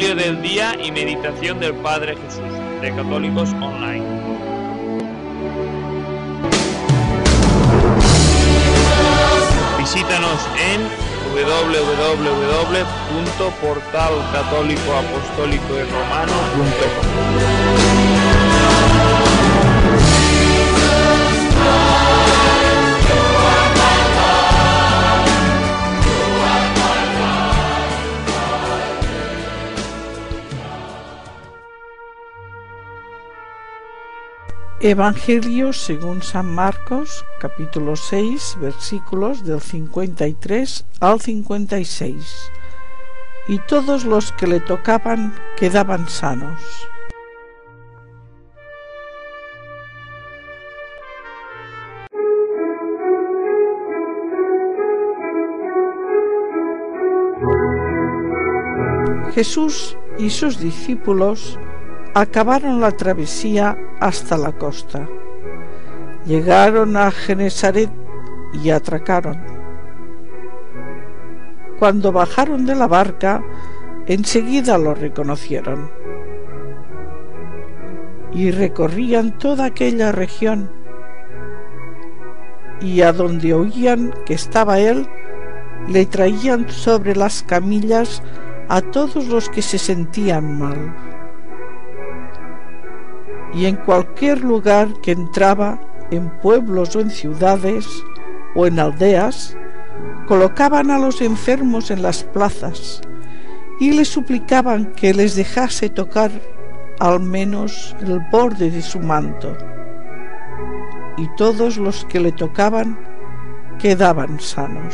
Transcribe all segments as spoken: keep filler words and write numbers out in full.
Evangelio del día y meditación del Padre Jesús, de Católicos Online. Visítanos en w w w punto portal católico apostólico y romano punto com. Evangelio según San Marcos, capítulo seis, versículos del cincuenta y tres al cincuenta y seis. Y todos los que le tocaban quedaban sanos. Jesús y sus discípulos acabaron la travesía hasta la costa. Llegaron a Genesaret y atracaron. Cuando bajaron de la barca, enseguida lo reconocieron. Y recorrían toda aquella región, y a donde oían que estaba él, le traían sobre las camillas a todos los que se sentían mal. Y en cualquier lugar que entraba, en pueblos o en ciudades o en aldeas, colocaban a los enfermos en las plazas y les suplicaban que les dejase tocar al menos el borde de su manto. Y todos los que le tocaban quedaban sanos.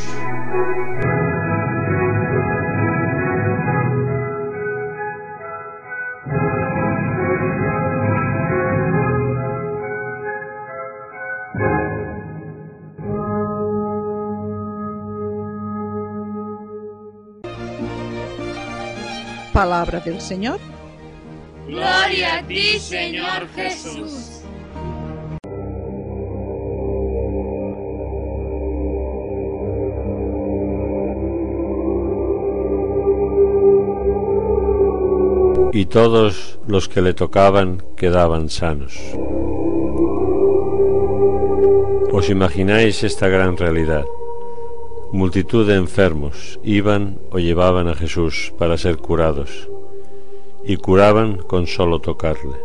Palabra del Señor. Gloria a ti, Señor Jesús. Y todos los que le tocaban quedaban sanos. ¿Os imagináis esta gran realidad? Multitud de enfermos iban o llevaban a Jesús para ser curados, y curaban con solo tocarle.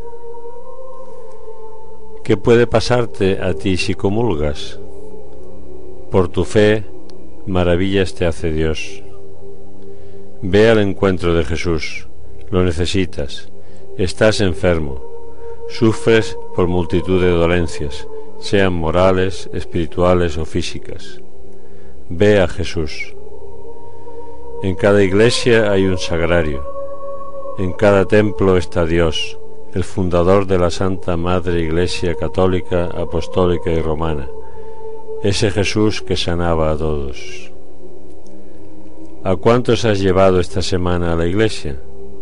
¿Qué puede pasarte a ti si comulgas? Por tu fe, maravillas te hace Dios. Ve al encuentro de Jesús, lo necesitas, estás enfermo, sufres por multitud de dolencias, sean morales, espirituales o físicas. Ve a Jesús. En cada iglesia hay un sagrario. En cada templo está Dios, el fundador de la Santa Madre Iglesia Católica, Apostólica y Romana, ese Jesús que sanaba a todos. ¿A cuántos has llevado esta semana a la iglesia?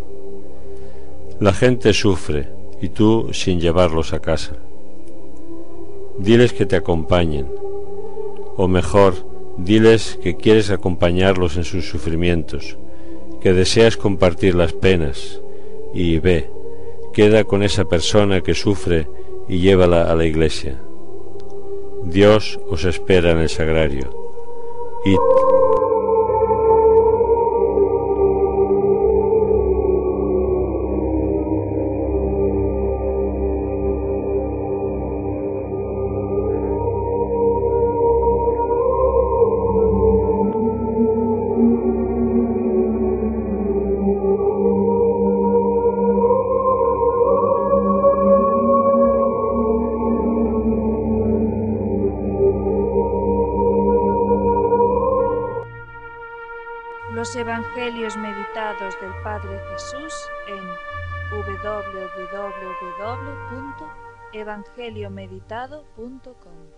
La gente sufre y tú sin llevarlos a casa. Diles que te acompañen, o mejor, diles que quieres acompañarlos en sus sufrimientos, que deseas compartir las penas, y ve, queda con esa persona que sufre y llévala a la iglesia. Dios os espera en el sagrario. Id. Los Evangelios meditados del Padre Jesús en w w w punto evangelio meditado punto com.